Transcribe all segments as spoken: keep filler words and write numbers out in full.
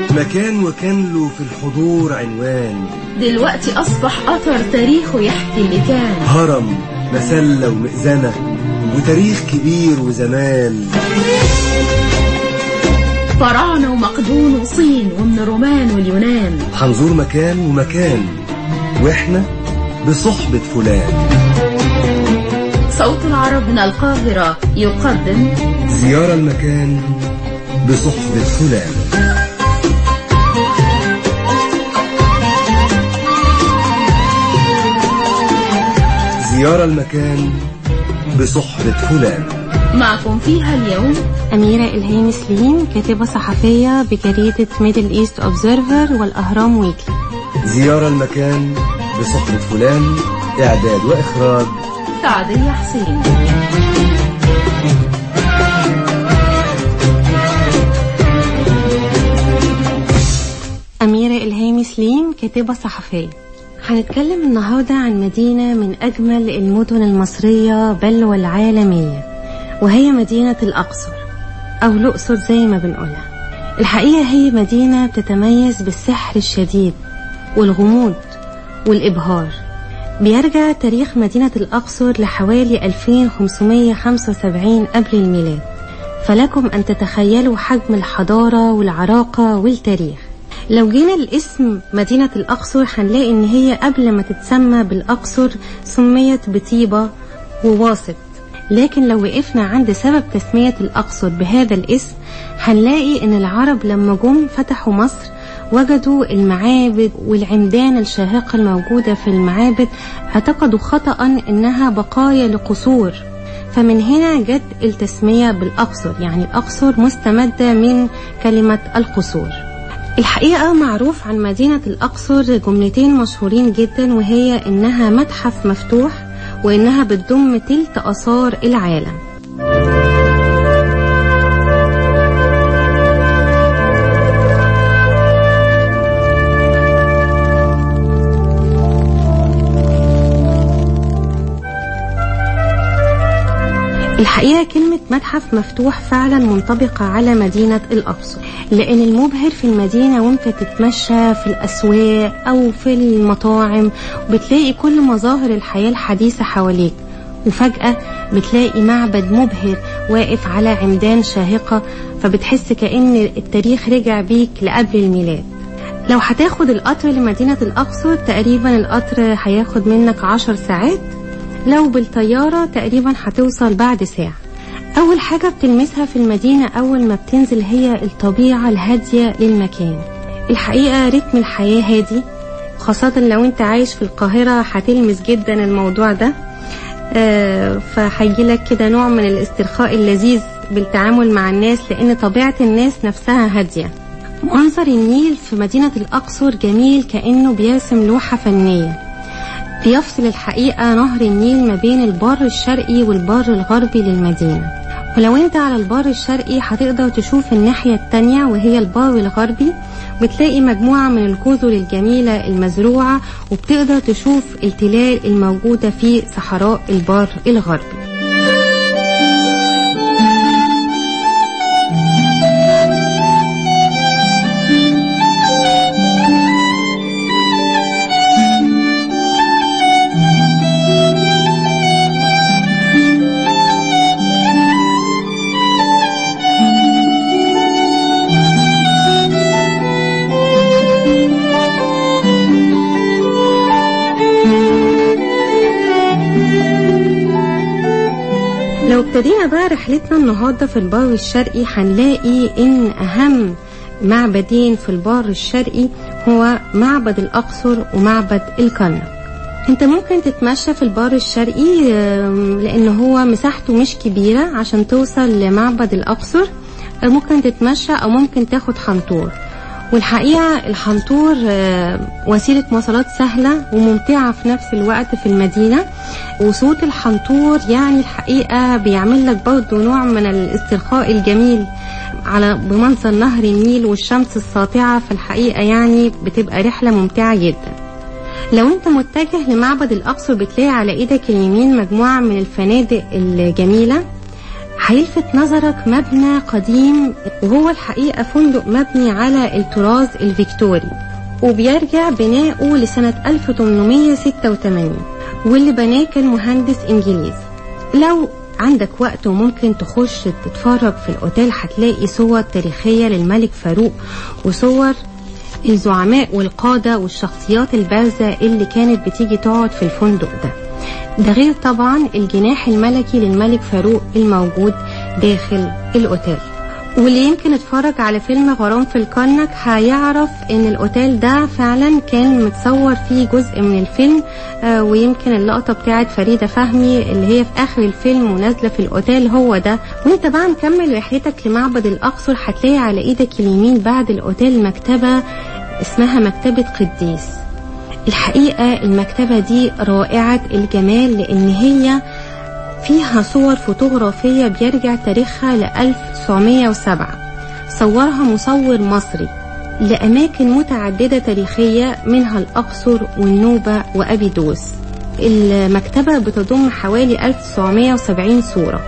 مكان وكان له في الحضور عنوان، دلوقتي أصبح أثر تاريخه يحكي اللي كان. هرم مسلة ومئذنة وتاريخ كبير وزمان، فراعنة ومقدون وصين ومن الرومان واليونان. هنزور مكان ومكان واحنا بصحبة فلان. صوت العرب من القاهرة يقدم زيارة المكان بصحبة فلان. زيارة المكان بصحبة فلان. معكم فيها اليوم أميرة إلهام سليم، كاتبة صحفية بجريدة ميدل إيست أوبزرفر والأهرام ويكلي. زيارة المكان بصحبة فلان، إعداد وإخراج سعدية حسين. أميرة إلهام سليم، كاتبة صحفية. هنتكلم النهاردة عن مدينة من أجمل المدن المصرية بل والعالمية، وهي مدينة الأقصر أو الأقصر زي ما بنقولها. الحقيقة هي مدينة بتتميز بالسحر الشديد والغموض والإبهار. بيرجع تاريخ مدينة الأقصر لحوالي ألفين وخمسمائة وخمسة وسبعين قبل الميلاد، فلكم أن تتخيلوا حجم الحضارة والعراقة والتاريخ. لو جينا الاسم مدينة الأقصر هنلاقي إن هي قبل ما تتسمى بالأقصر سميت بطيبة وواسط، لكن لو وقفنا عند سبب تسمية الأقصر بهذا الاسم هنلاقي إن العرب لما جم فتحوا مصر وجدوا المعابد والعمدان الشاهقة الموجودة في المعابد، اعتقدوا خطأ إنها بقايا لقصور، فمن هنا جت التسمية بالأقصر، يعني الأقصر مستمدة من كلمة القصور. الحقيقة معروف عن مدينة الأقصر جملتين مشهورين جدا، وهي إنها متحف مفتوح وإنها بتضم تلت آثار العالم. الحقيقة كلمة متحف مفتوح فعلا منطبقة على مدينة الأقصر، لأن المبهر في المدينة وانت تتمشى في الأسواق أو في المطاعم بتلاقي كل مظاهر الحياة الحديثة حواليك، وفجأة بتلاقي معبد مبهر واقف على عمدان شاهقة، فبتحس كأن التاريخ رجع بيك لقبل الميلاد. لو هتاخد القطر لمدينة الأقصر تقريبا القطر هياخد منك عشر ساعات، لو بالطيارة تقريبا هتوصل بعد ساعة. أول حاجة بتلمسها في المدينة أول ما بتنزل هي الطبيعة الهادية للمكان. الحقيقة رتم الحياة هادي، خاصة لو انت عايش في القاهرة هتلمس جدا الموضوع ده. آه فهيجيلك كده نوع من الاسترخاء اللذيذ بالتعامل مع الناس، لأن طبيعة الناس نفسها هادية. منظر النيل في مدينة الأقصر جميل كأنه بيرسم لوحة فنية. بيفصل الحقيقة نهر النيل ما بين البر الشرقي والبر الغربي للمدينة، ولو انت على البر الشرقي هتقدر تشوف الناحية التانية وهي البر الغربي، بتلاقي مجموعة من الجزر الجميلة المزروعة، وبتقدر تشوف التلال الموجودة في صحراء البر الغربي. لو ابتدينا بقى رحلتنا النهاردة في البر الشرقي هنلاقي ان اهم معبدين في البر الشرقي هو معبد الأقصر ومعبد الكرنك. انت ممكن تتمشى في البر الشرقي لان هو مساحته مش كبيرة عشان توصل لمعبد الأقصر، ممكن تتمشى او ممكن تاخد حنطور. والحقيقة الحنطور وسيلة مواصلات سهلة وممتعة في نفس الوقت في المدينة، وصوت الحنطور يعني الحقيقة بيعمل لك برضو نوع من الاسترخاء الجميل على بمنظر نهر النيل والشمس الساطعة، في الحقيقة يعني بتبقى رحلة ممتعة جدا. لو انت متجه لمعبد الأقصر بتلاقي على ايدك اليمين مجموعة من الفنادق الجميلة، هيلفت نظرك مبنى قديم، وهو الحقيقة فندق مبني على الطراز الفيكتوري، وبيرجع بناؤه لسنة ألف وثمانمائة وستة وثمانين، واللي بناه كان مهندس إنجليزي. لو عندك وقت وممكن تخش تتفرج في الأوتيل، هتلاقي صور تاريخية للملك فاروق وصور الزعماء والقادة والشخصيات البارزة اللي كانت بتيجي تقعد في الفندق ده. ده غير طبعا الجناح الملكي للملك فاروق الموجود داخل الأوتيل. واللي يمكن اتفرج على فيلم غرام في الكرنك هيعرف ان الاوتيل ده فعلا كان متصور فيه جزء من الفيلم، آه ويمكن اللقطة بتاعت فريدة فهمي اللي هي في اخر الفيلم ونازلة في الاوتيل هو ده. وانت بقى مكمل رحلتك لمعبد الاقصر، هتلاقي على ايدك اليمين بعد الاوتيل مكتبة اسمها مكتبة قديس. الحقيقة المكتبة دي رائعة الجمال، لان هي فيها صور فوتوغرافية بيرجع تاريخها ل ألف وتسعمائة وسبعة، صورها مصور مصري لأماكن متعددة تاريخية منها الأقصر والنوبة وأبيدوس. المكتبة بتضم حوالي ألف وتسعمائة وسبعين صورة.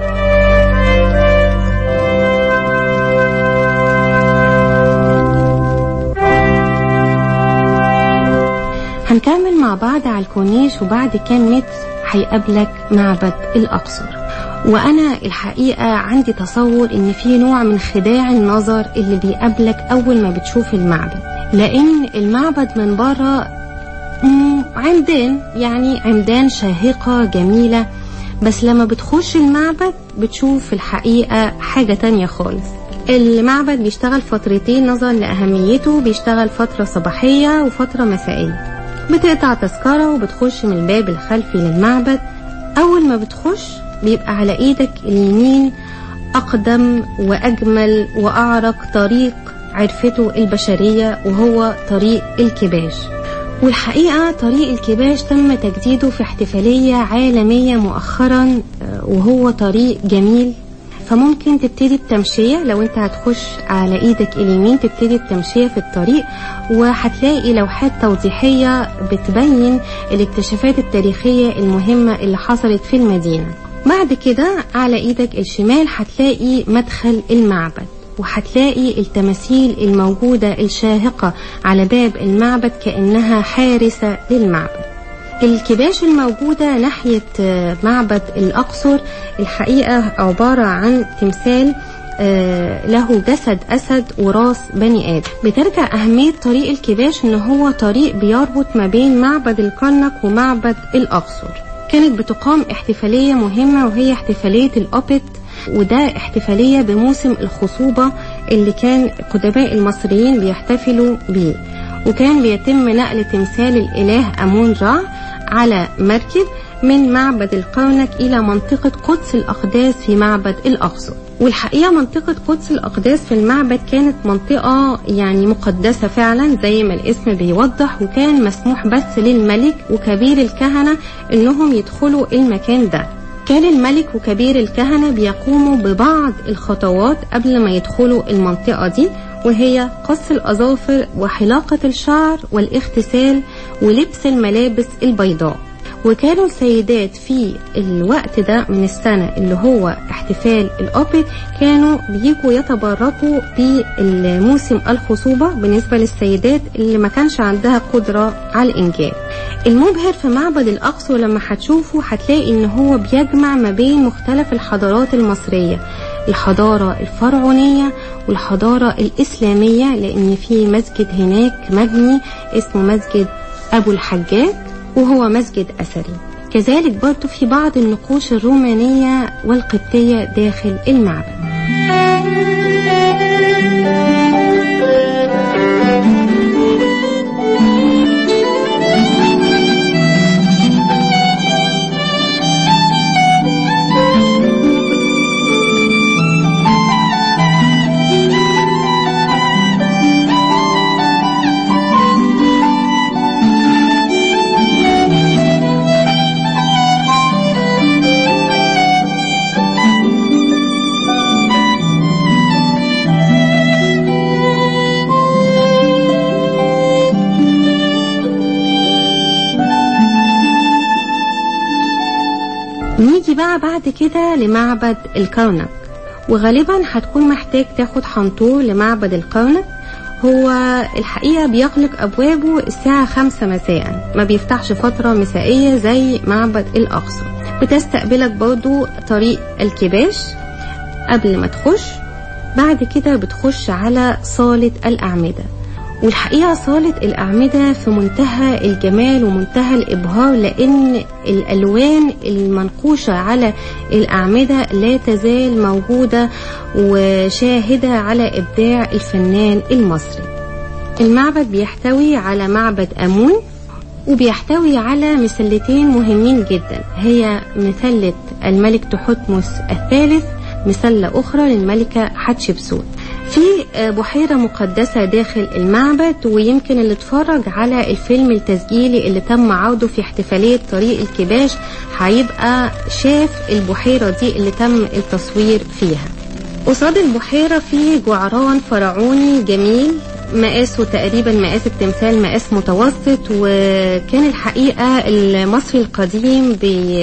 هنكمل مع بعض على الكورنيش، وبعد كام متر هيقابلك معبد الأقصر. وأنا الحقيقة عندي تصور إن في نوع من خداع النظر اللي بيقابلك أول ما بتشوف المعبد، لأن المعبد من بره عمدان، يعني عمدان شاهقة جميلة، بس لما بتخش المعبد بتشوف الحقيقة حاجة تانية خالص. المعبد بيشتغل فترتين نظرا لأهميته، بيشتغل فترة صباحية وفترة مسائية. بتقطع تذكرة وبتخش من الباب الخلفي للمعبد. أول ما بتخش بيبقى على إيدك اليمين أقدم وأجمل وأعرق طريق عرفته البشرية، وهو طريق الكباش. والحقيقة طريق الكباش تم تجديده في احتفالية عالمية مؤخرا، وهو طريق جميل. فممكن تبتدي التمشية، لو انت هتخش على ايدك اليمين تبتدي التمشية في الطريق، وهتلاقي لوحات توضيحية بتبين الاكتشافات التاريخية المهمة اللي حصلت في المدينة. بعد كده على ايدك الشمال هتلاقي مدخل المعبد، وهتلاقي التماثيل الموجودة الشاهقة على باب المعبد كأنها حارسة للمعبد. الكباش الموجودة ناحية معبد الأقصر الحقيقة عبارة عن تمثال له جسد أسد وراس بني آدم. بترجع أهمية طريق الكباش إن هو طريق بيربط ما بين معبد الكرنك ومعبد الأقصر. كانت بتقام احتفالية مهمة وهي احتفالية الأوبت، وده احتفالية بموسم الخصوبة اللي كان قدماء المصريين بيحتفلوا بيه. وكان بيتم نقل تمثال الإله أمون را على مركب من معبد الكرنك إلى منطقة قدس الأقداس في معبد الأقصر. والحقيقة منطقة قدس الأقداس في المعبد كانت منطقة يعني مقدسة فعلا زي ما الاسم بيوضح، وكان مسموح بس للملك وكبير الكهنة إنهم يدخلوا المكان ده. كان الملك وكبير الكهنة بيقوموا ببعض الخطوات قبل ما يدخلوا المنطقة دي، وهي قص الأظافر وحلاقة الشعر والاغتسال ولبس الملابس البيضاء. وكانوا السيدات في الوقت ده من السنة اللي هو احتفال الأوبت كانوا بيجوا يتبركوا بالموسم الخصوبة بالنسبة للسيدات اللي ما كانش عندها قدرة على الإنجاب. المبهر في معبد الأقصر لما هتشوفه هتلاقي إن هو بيجمع ما بين مختلف الحضارات المصرية، الحضارة الفرعونية والحضارة الإسلامية، لأن في مسجد هناك مبني اسمه مسجد أبو الحجاج وهو مسجد أثري. كذلك برضو في بعض النقوش الرومانية والقبطية داخل المعبد. نيجي بقى بعد كده لمعبد الكرنك، وغالبا هتكون محتاج تاخد حنطور لمعبد الكرنك. هو الحقيقة بيغلق أبوابه الساعة خمسة مساء، ما بيفتحش فترة مسائية زي معبد الأقصر. بتستقبلك برضو طريق الكباش قبل ما تخش. بعد كده بتخش على صالة الأعمدة، والحقيقة صالة الأعمدة في منتهى الجمال ومنتهى الإبهار، لأن الألوان المنقوشة على الأعمدة لا تزال موجودة وشاهدة على إبداع الفنان المصري. المعبد بيحتوي على معبد آمون، وبيحتوي على مسلتين مهمين جدا، هي مسلة الملك تحتمس الثالث، مسلة أخرى للملكة حتشبسوت. في بحيرة مقدسة داخل المعبد، ويمكن اللي اتفرج على الفيلم التسجيلي اللي تم عرضه في احتفالية طريق الكباش هيبقى شاف البحيرة دي اللي تم التصوير فيها. قصاد البحيرة في جعران فرعوني جميل، مقاسه تقريبا مقاس التمثال مقاس متوسط، وكان الحقيقة المصري القديم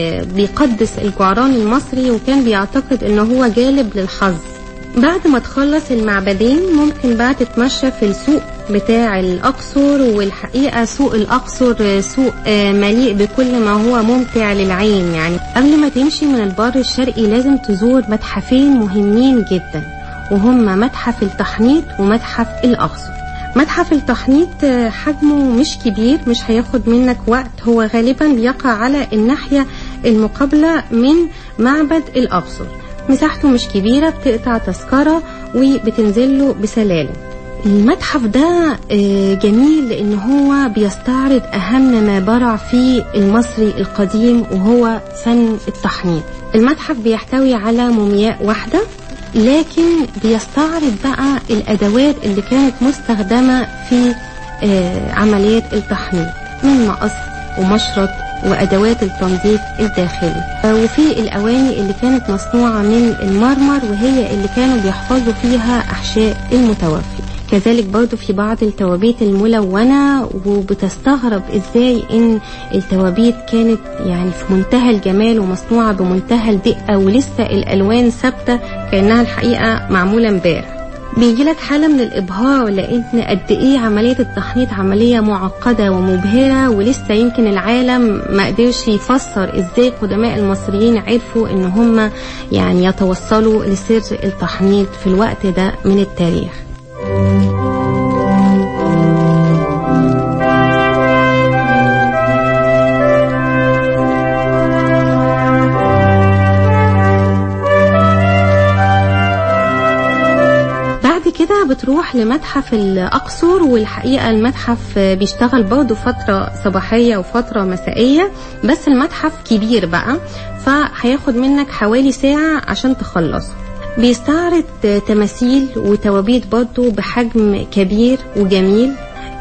بيقدس الجعران المصري، وكان بيعتقد انه هو جالب للحظ. بعد ما تخلص المعبدين ممكن بقى تتمشى في السوق بتاع الأقصر، والحقيقة سوق الأقصر سوق مليء بكل ما هو ممتع للعين. يعني قبل ما تمشي من البر الشرقي لازم تزور متحفين مهمين جدا، وهم متحف التحنيط ومتحف الأقصر. متحف التحنيط حجمه مش كبير، مش هياخد منك وقت، هو غالبا بيقع على الناحية المقابلة من معبد الأقصر. مساحته مش كبيرة، بتقطع تذكرة وبتنزله بسلالم. المتحف ده جميل لأنه هو بيستعرض أهم ما برع فيه المصري القديم، وهو فن التحنيط. المتحف بيحتوي على مومياء واحدة، لكن بيستعرض بقى الأدوات اللي كانت مستخدمة في عمليات التحنيط، من مقص ومشرط وأدوات التنظيف الداخلي، وفي الأواني اللي كانت مصنوعة من المرمر، وهي اللي كانوا بيحفظوا فيها أحشاء المتوفي. كذلك برضو في بعض التوابيت الملونة، وبتستغرب إزاي إن التوابيت كانت يعني في منتهى الجمال ومصنوعة بمنتهى الدقة، ولسه الألوان ثابتة كأنها الحقيقة معمولة امبارح. بيجيلك حالة من الإبهار، لأن قد إيه عملية التحنيط عملية معقدة ومبهرة، ولسه يمكن العالم ما قدرش يفسر إزاي قدماء المصريين عرفوا إن هم يعني يتوصلوا لسر التحنيط في الوقت ده من التاريخ. كده بتروح لمتحف الأقصر، والحقيقة المتحف بيشتغل برضه فترة صباحية وفترة مسائية، بس المتحف كبير بقى فهياخد منك حوالي ساعة عشان تخلصه. بيستعرض تماثيل وتوابيت برضه بحجم كبير وجميل،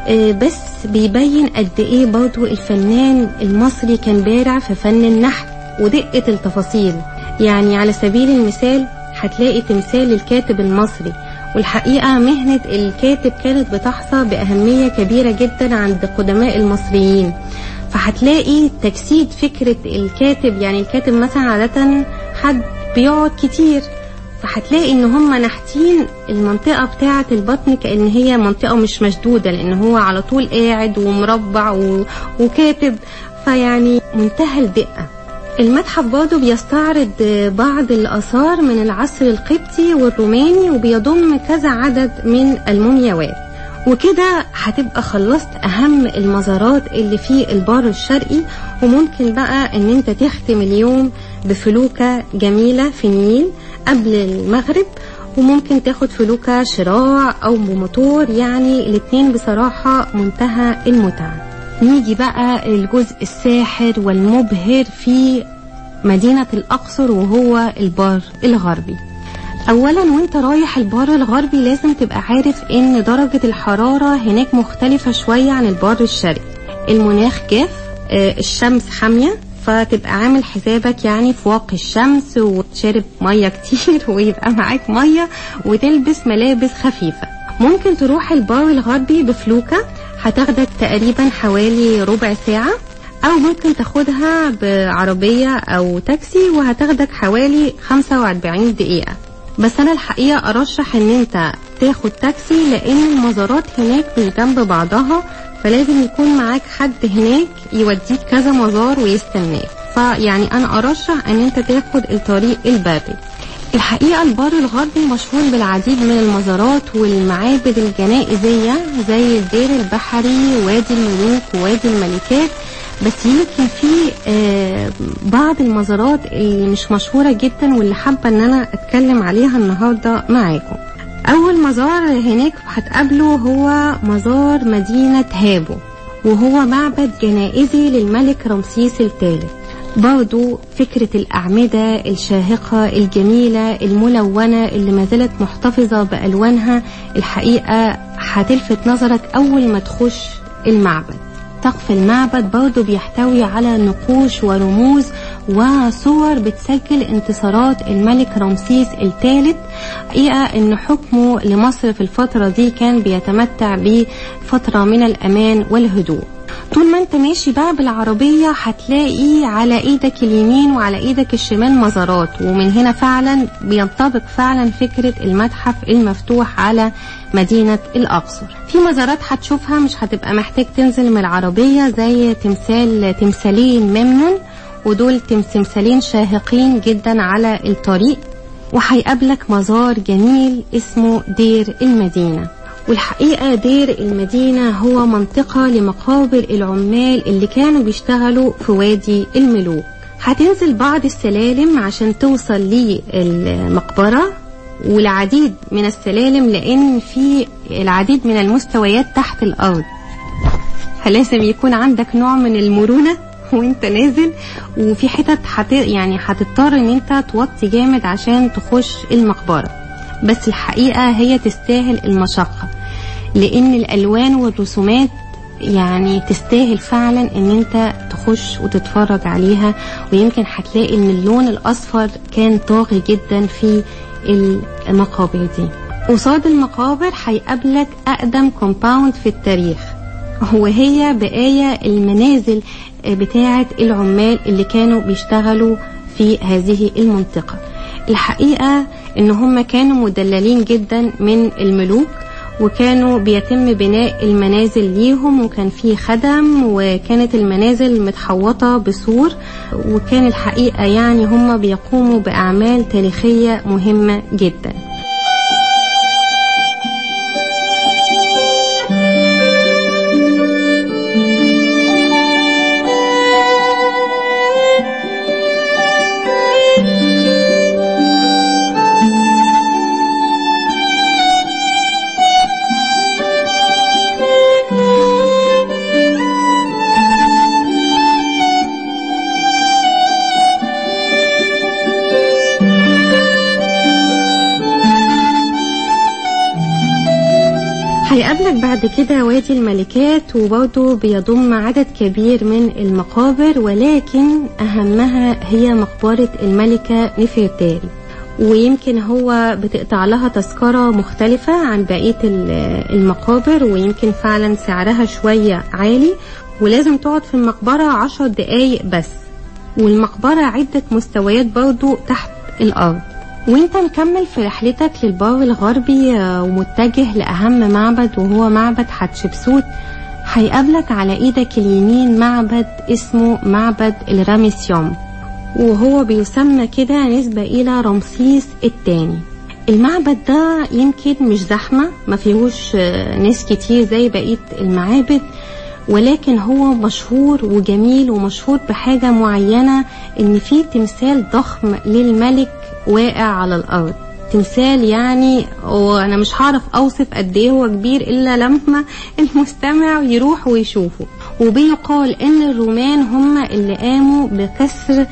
بس بيبين قد ايه برضه الفنان المصري كان بارع في فن النحت ودقة التفاصيل. يعني على سبيل المثال هتلاقي تمثال الكاتب المصري، والحقيقة مهنة الكاتب كانت بتحظى بأهمية كبيرة جدا عند قدماء المصريين، فهتلاقي تجسيد فكرة الكاتب. يعني الكاتب مثلا عادة حد بيقعد كتير، فهتلاقي ان هم نحتين المنطقة بتاعة البطن كأن هي منطقة مش مشدودة، لان هو على طول قاعد ومربع وكاتب، فيعني منتهى الدقة. المتحف برضه بيستعرض بعض الآثار من العصر القبطي والروماني، وبيضم كذا عدد من المومياوات. وكده هتبقى خلصت أهم المزارات اللي في البر الشرقي، وممكن بقى ان انت تختم اليوم بفلوكة جميلة في النيل قبل المغرب، وممكن تاخد فلوكة شراع أو بموتور، يعني الاتنين بصراحة منتهى المتعة. نيجي بقى الجزء الساحر والمبهر في مدينة الأقصر، وهو البر الغربي. أولا وانت رايح البر الغربي لازم تبقى عارف ان درجة الحرارة هناك مختلفة شوية عن البر الشرقي. المناخ جاف، الشمس حامية، فتبقى عامل حسابك يعني في واقي الشمس، وتشرب مية كتير ويبقى معاك مية، وتلبس ملابس خفيفة. ممكن تروح البر الغربي بفلوكة، هتاخدك تقريبا حوالي ربع ساعة. او ممكن تاخدها بعربية او تاكسي وهتاخدك حوالي خمسة وأربعين دقيقة. بس انا الحقيقة ارشح ان انت تاخد تاكسي لان المزارات هناك مش جنب بعضها، فلازم يكون معاك حد هناك يوديك كذا مزار ويستناك. فيعني انا ارشح ان انت تاخد الطريق البري. الحقيقة البر الغربي مشهور بالعديد من المزارات والمعابد الجنائزية زي الدير البحري، وادي الملوك، ووادي الملكات. بس يمكن في آه بعض المزارات اللي مش مشهورة جدا واللي حابة ان انا اتكلم عليها النهاردة معاكم. اول مزار هناك هتقابله هو مزار مدينة هابو، وهو معبد جنائزي للملك رمسيس الثالث. برضو فكرة الأعمدة الشاهقة الجميلة الملونة اللي ما زالت محتفظة بألوانها الحقيقة هتلفت نظرك أول ما تخش المعبد. سقف المعبد برضو بيحتوي على نقوش ورموز وصور بتسجل انتصارات الملك رمسيس الثالث. حقيقة ان حكمه لمصر في الفترة دي كان بيتمتع بفترة من الأمان والهدوء. طول ما انت ماشي بقى بالعربية هتلاقي على ايدك اليمين وعلى ايدك الشمال مزارات، ومن هنا فعلا بينطبق فعلا فكرة المتحف المفتوح على مدينة الأقصر. في مزارات هتشوفها مش هتبقى محتاج تنزل من العربية زي تمثال تمثالين ممنون، ودول تمثالين شاهقين جدا على الطريق. وهيقابلك مزار جميل اسمه دير المدينة. والحقيقة دير المدينة هو منطقة لمقابر العمال اللي كانوا بيشتغلوا في وادي الملوك. هتنزل بعض السلالم عشان توصل للمقبرة، والعديد من السلالم لأن في العديد من المستويات تحت الأرض، فلازم يكون عندك نوع من المرونة وانت نازل. وفي حتت حت... يعني هتضطر ان انت توطي جامد عشان تخش المقبرة، بس الحقيقة هي تستاهل المشقة لأن الألوان والرسومات يعني تستاهل فعلا ان انت تخش وتتفرج عليها. ويمكن هتلاقي ان اللون الأصفر كان طاغي جدا في المقابر دي. قصاد المقابر هيقابلك أقدم كومباوند في التاريخ، وهي بقايا المنازل بتاعة العمال اللي كانوا بيشتغلوا في هذه المنطقة. الحقيقة ان هم كانوا مدللين جدا من الملوك، وكانوا بيتم بناء المنازل ليهم، وكان فيه خدم، وكانت المنازل متحوطة بسور، وكان الحقيقة يعني هم بيقوموا بأعمال تاريخية مهمة جدا. هيقابلك بعد كده وادي الملكات، وبرضه بيضم عدد كبير من المقابر، ولكن أهمها هي مقبرة الملكة نفرتاري. ويمكن هو بتقطع لها تذكرة مختلفة عن بقية المقابر، ويمكن فعلا سعرها شوية عالي، ولازم تقعد في المقبرة عشر دقايق بس. والمقبرة عدة مستويات برضه تحت الأرض. وانت مكمل في رحلتك للبر الغربي ومتجه لأهم معبد وهو معبد حتشبسوت، هيقابلك على ايدك اليمين معبد اسمه معبد الرامسيوم، وهو بيسمى كده نسبة إلى رمسيس الثاني. المعبد ده يمكن مش زحمة، ما فيهوش ناس كتير زي بقية المعابد، ولكن هو مشهور وجميل ومشهور بحاجة معينة، ان فيه تمثال ضخم للملك واقع على الأرض. تمثال يعني وانا مش هعرف اوصف قد ايه هو كبير الا لما المستمع يروح ويشوفه. وبيقال ان الرومان هم اللي قاموا بكسر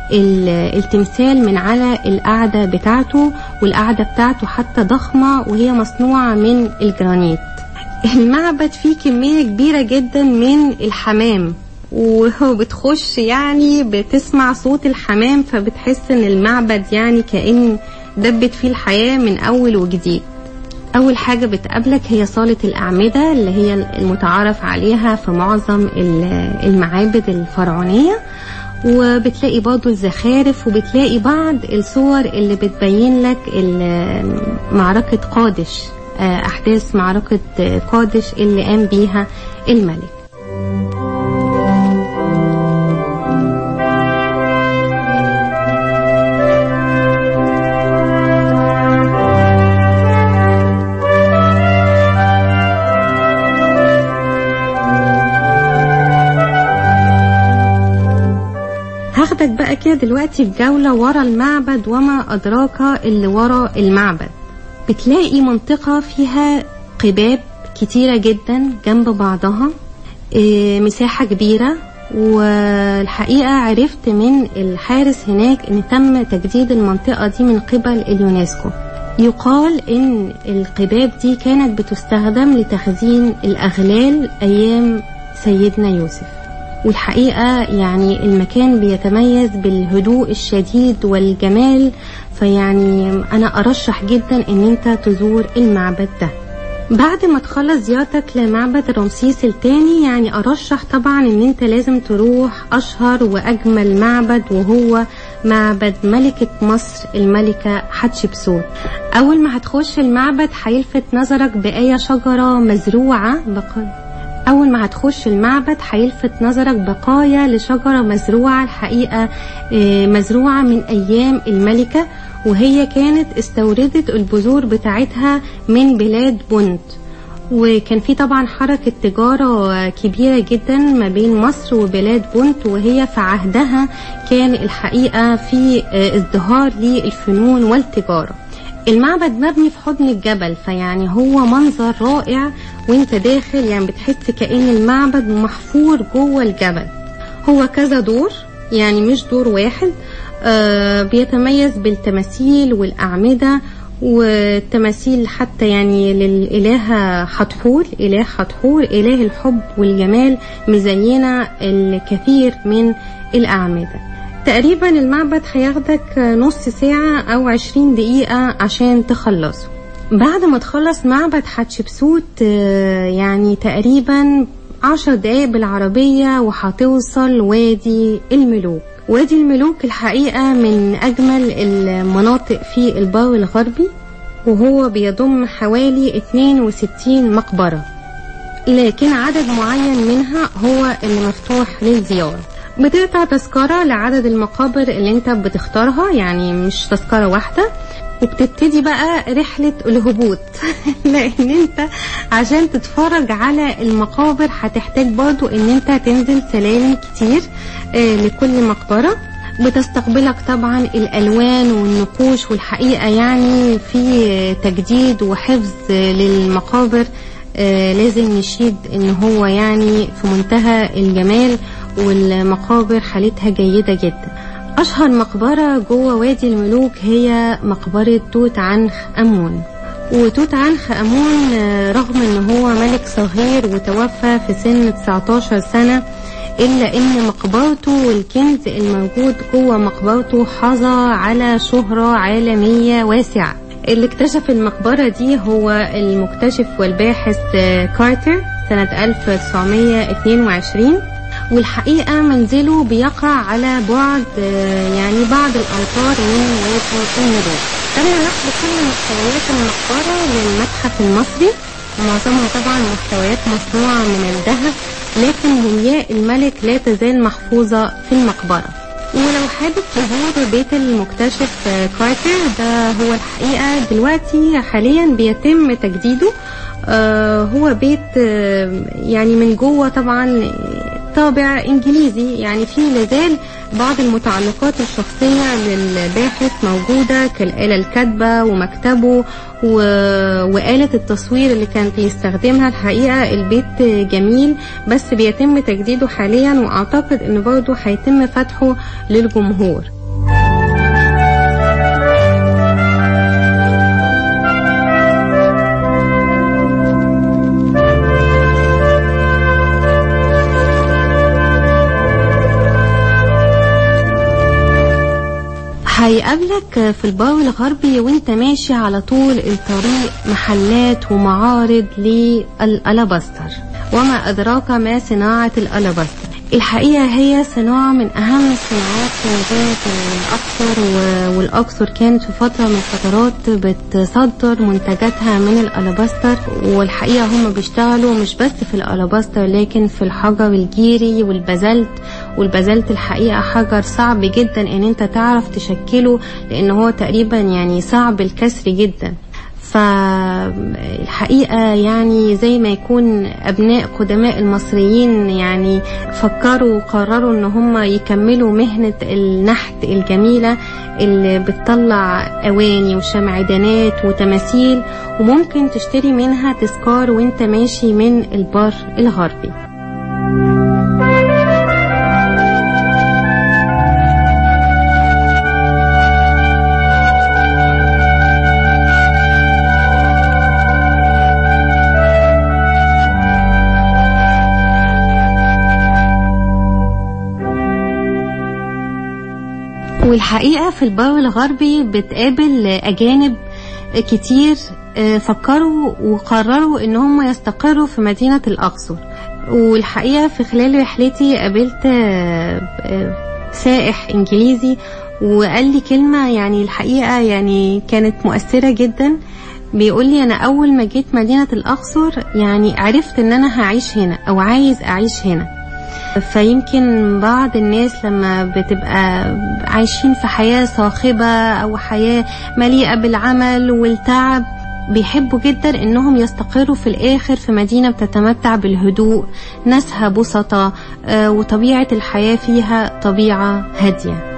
التمثال من على القاعدة بتاعته، والقاعدة بتاعته حتى ضخمة وهي مصنوعة من الجرانيت. المعبد فيه كمية كبيرة جدا من الحمام، وهو بتخش يعني بتسمع صوت الحمام، فبتحس ان المعبد يعني كأن دبت فيه الحياة من اول وجديد. أول حاجة بتقابلك هي صالة الأعمدة اللي هي المتعارف عليها في معظم المعابد الفرعونية، وبتلاقي برضو الزخارف، وبتلاقي بعض الصور اللي بتبين لك معركة قادش، أحداث معركة قادش اللي قام بيها الملك. هاخدك بقى كده دلوقتي في جولة ورا المعبد وما أدراك اللي ورا المعبد. بتلاقي منطقة فيها قباب كتيرة جدا جنب بعضها، إيه مساحة كبيرة، والحقيقة عرفت من الحارس هناك ان تم تجديد المنطقة دي من قبل اليونسكو. يقال ان القباب دي كانت بتستخدم لتخزين الأغلال أيام سيدنا يوسف، والحقيقة يعني المكان بيتميز بالهدوء الشديد والجمال، فيعني أنا أرشح جدا أن أنت تزور المعبد ده. بعد ما تخلص زيارتك لمعبد رمسيس الثاني، يعني أرشح طبعا أن أنت لازم تروح أشهر وأجمل معبد، وهو معبد ملكة مصر الملكة حتشبسوت. أول ما هتخش المعبد هيلفت نظرك بآية شجرة مزروعة بقى أول ما هتخش المعبد هيلفت نظرك بقايا لشجرة مزروعة، الحقيقة مزروعة من أيام الملكة، وهي كانت استوردت البذور بتاعتها من بلاد بونت، وكان في طبعا حركة تجارة كبيرة جدا ما بين مصر وبلاد بونت، وهي في عهدها كان الحقيقة في ازدهار للفنون والتجارة. المعبد مبني في حضن الجبل، فيعني هو منظر رائع وانت داخل، يعني بتحس كأن المعبد محفور جوه الجبل. هو كذا دور، يعني مش دور واحد. آه بيتميز بالتماثيل والأعمدة، والتماثيل حتى يعني للإله حتحور، إله حتحور إله الحب والجمال، مزينة الكثير من الأعمدة. تقريبا المعبد هياخدك نص ساعة أو عشرين دقيقة عشان تخلصه. بعد ما تخلص معبد حتشبسوت يعني تقريبا عشر دقايق بالعربية وهتوصل وادي الملوك. وادي الملوك الحقيقة من أجمل المناطق في البر الغربي، وهو بيضم حوالي اثنين وستين مقبرة، لكن عدد معين منها هو اللي مفتوح للزيارة. بتقطع تذكرة لعدد المقابر اللي انت بتختارها، يعني مش تذكرة واحدة، وبتبتدي بقى رحلة الهبوط لان انت عشان تتفرج على المقابر هتحتاج برضو ان انت تنزل سلالم كتير آه لكل مقبرة. بتستقبلك طبعا الالوان والنقوش، والحقيقة يعني في تجديد وحفظ للمقابر آه لازم نشيد ان هو يعني في منتهى الجمال، والمقابر حالتها جيدة جدا. أشهر مقبرة جوه وادي الملوك هي مقبرة توت عنخ آمون. وتوت عنخ آمون رغم أنه هو ملك صغير وتوفى في سن تسعتاشر سنة، إلا أن مقبرته والكنز الموجود جوه مقبرته حظى على شهرة عالمية واسعة. اللي اكتشف المقبرة دي هو المكتشف والباحث كارتر سنة ألف وتسعمائة واثنين وعشرين، والحقيقة منزله بيقع على بعد يعني بعض الأمتار من وادي الملوك. تم نقل كل محتويات المقبرة للمتحف المصري، ومعظمها طبعا محتويات مصنوعة من الذهب، لكن مومياء الملك لا تزال محفوظة في المقبرة. ولو حابب تزور بيت المكتشف كارتر ده، هو الحقيقة دلوقتي حاليا بيتم تجديده. آه هو بيت آه يعني من جوه طبعا طابع انجليزي، يعني فيه لازال بعض المتعلقات الشخصية للباحث موجودة كالآلة الكاتبة ومكتبه وآلة التصوير اللي كان بيستخدمها. الحقيقة البيت جميل بس بيتم تجديده حاليا، واعتقد انه برضه هيتم فتحه للجمهور. هيقابلك في البر الغربي وانت ماشي على طول الطريق محلات ومعارض للألاباستر. وما أدراك ما صناعة الألاباستر؟ الحقيقة هي صناعة من أهم الصناعات في مدينة الأقصر، والأقصر كانت في فترة من الفترات بتصدر منتجاتها من الألاباستر. والحقيقة هم بيشتغلوا مش بس في الألاباستر لكن في الحجر الجيري والبازلت. والبازلت الحقيقة حجر صعب جدا ان انت تعرف تشكله، لان هو تقريبا يعني صعب الكسر جدا. فالحقيقة يعني زي ما يكون أبناء قدماء المصريين يعني فكروا وقرروا ان هم يكملوا مهنة النحت الجميلة اللي بتطلع أواني وشمعدانات وتماثيل، وممكن تشتري منها تذكار وانت ماشي من البر الغربي. والحقيقة في البر الغربي بتقابل أجانب كتير فكروا وقرروا ان هم يستقروا في مدينة الأقصر. والحقيقة في خلال رحلتي قابلت سائح إنجليزي وقال لي كلمة يعني الحقيقة يعني كانت مؤثرة جدا. بيقول لي أنا أول ما جيت مدينة الأقصر يعني عرفت ان أنا هعيش هنا أو عايز أعيش هنا. فيمكن بعض الناس لما بتبقى عايشين في حياة صاخبة أو حياة مليئة بالعمل والتعب بيحبوا جدا انهم يستقروا في الاخر في مدينة بتتمتع بالهدوء، ناسها بسطة، وطبيعة الحياة فيها طبيعة هادية.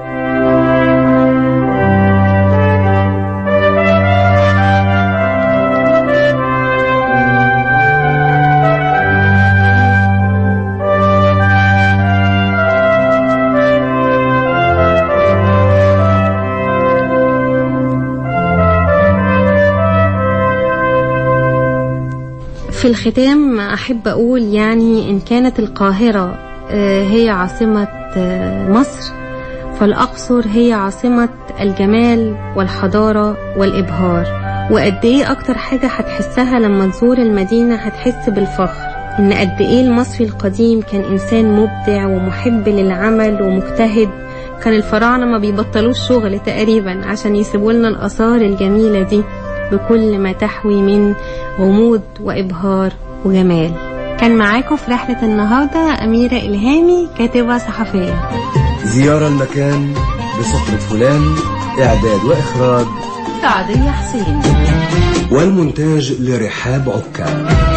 في الختام أحب أقول يعني إن كانت القاهرة هي عاصمة مصر، فالأقصر هي عاصمة الجمال والحضارة والإبهار. وقد إيه أكتر حاجة هتحسها لما تزور المدينة هتحس بالفخر إن قد إيه المصري القديم كان إنسان مبدع ومحب للعمل ومجتهد. كان الفراعنة ما بيبطلوش شغل تقريبا عشان يسيبوا لنا الآثار الجميلة دي بكل ما تحوي من غموض وإبهار وجمال. كان معاكم في رحلة النهاردة أميرة إلهامي، كاتبة صحفية. زيارة المكان بصحبة فلان، إعداد وإخراج سعدية حسين، والمونتاج لرحاب عكا.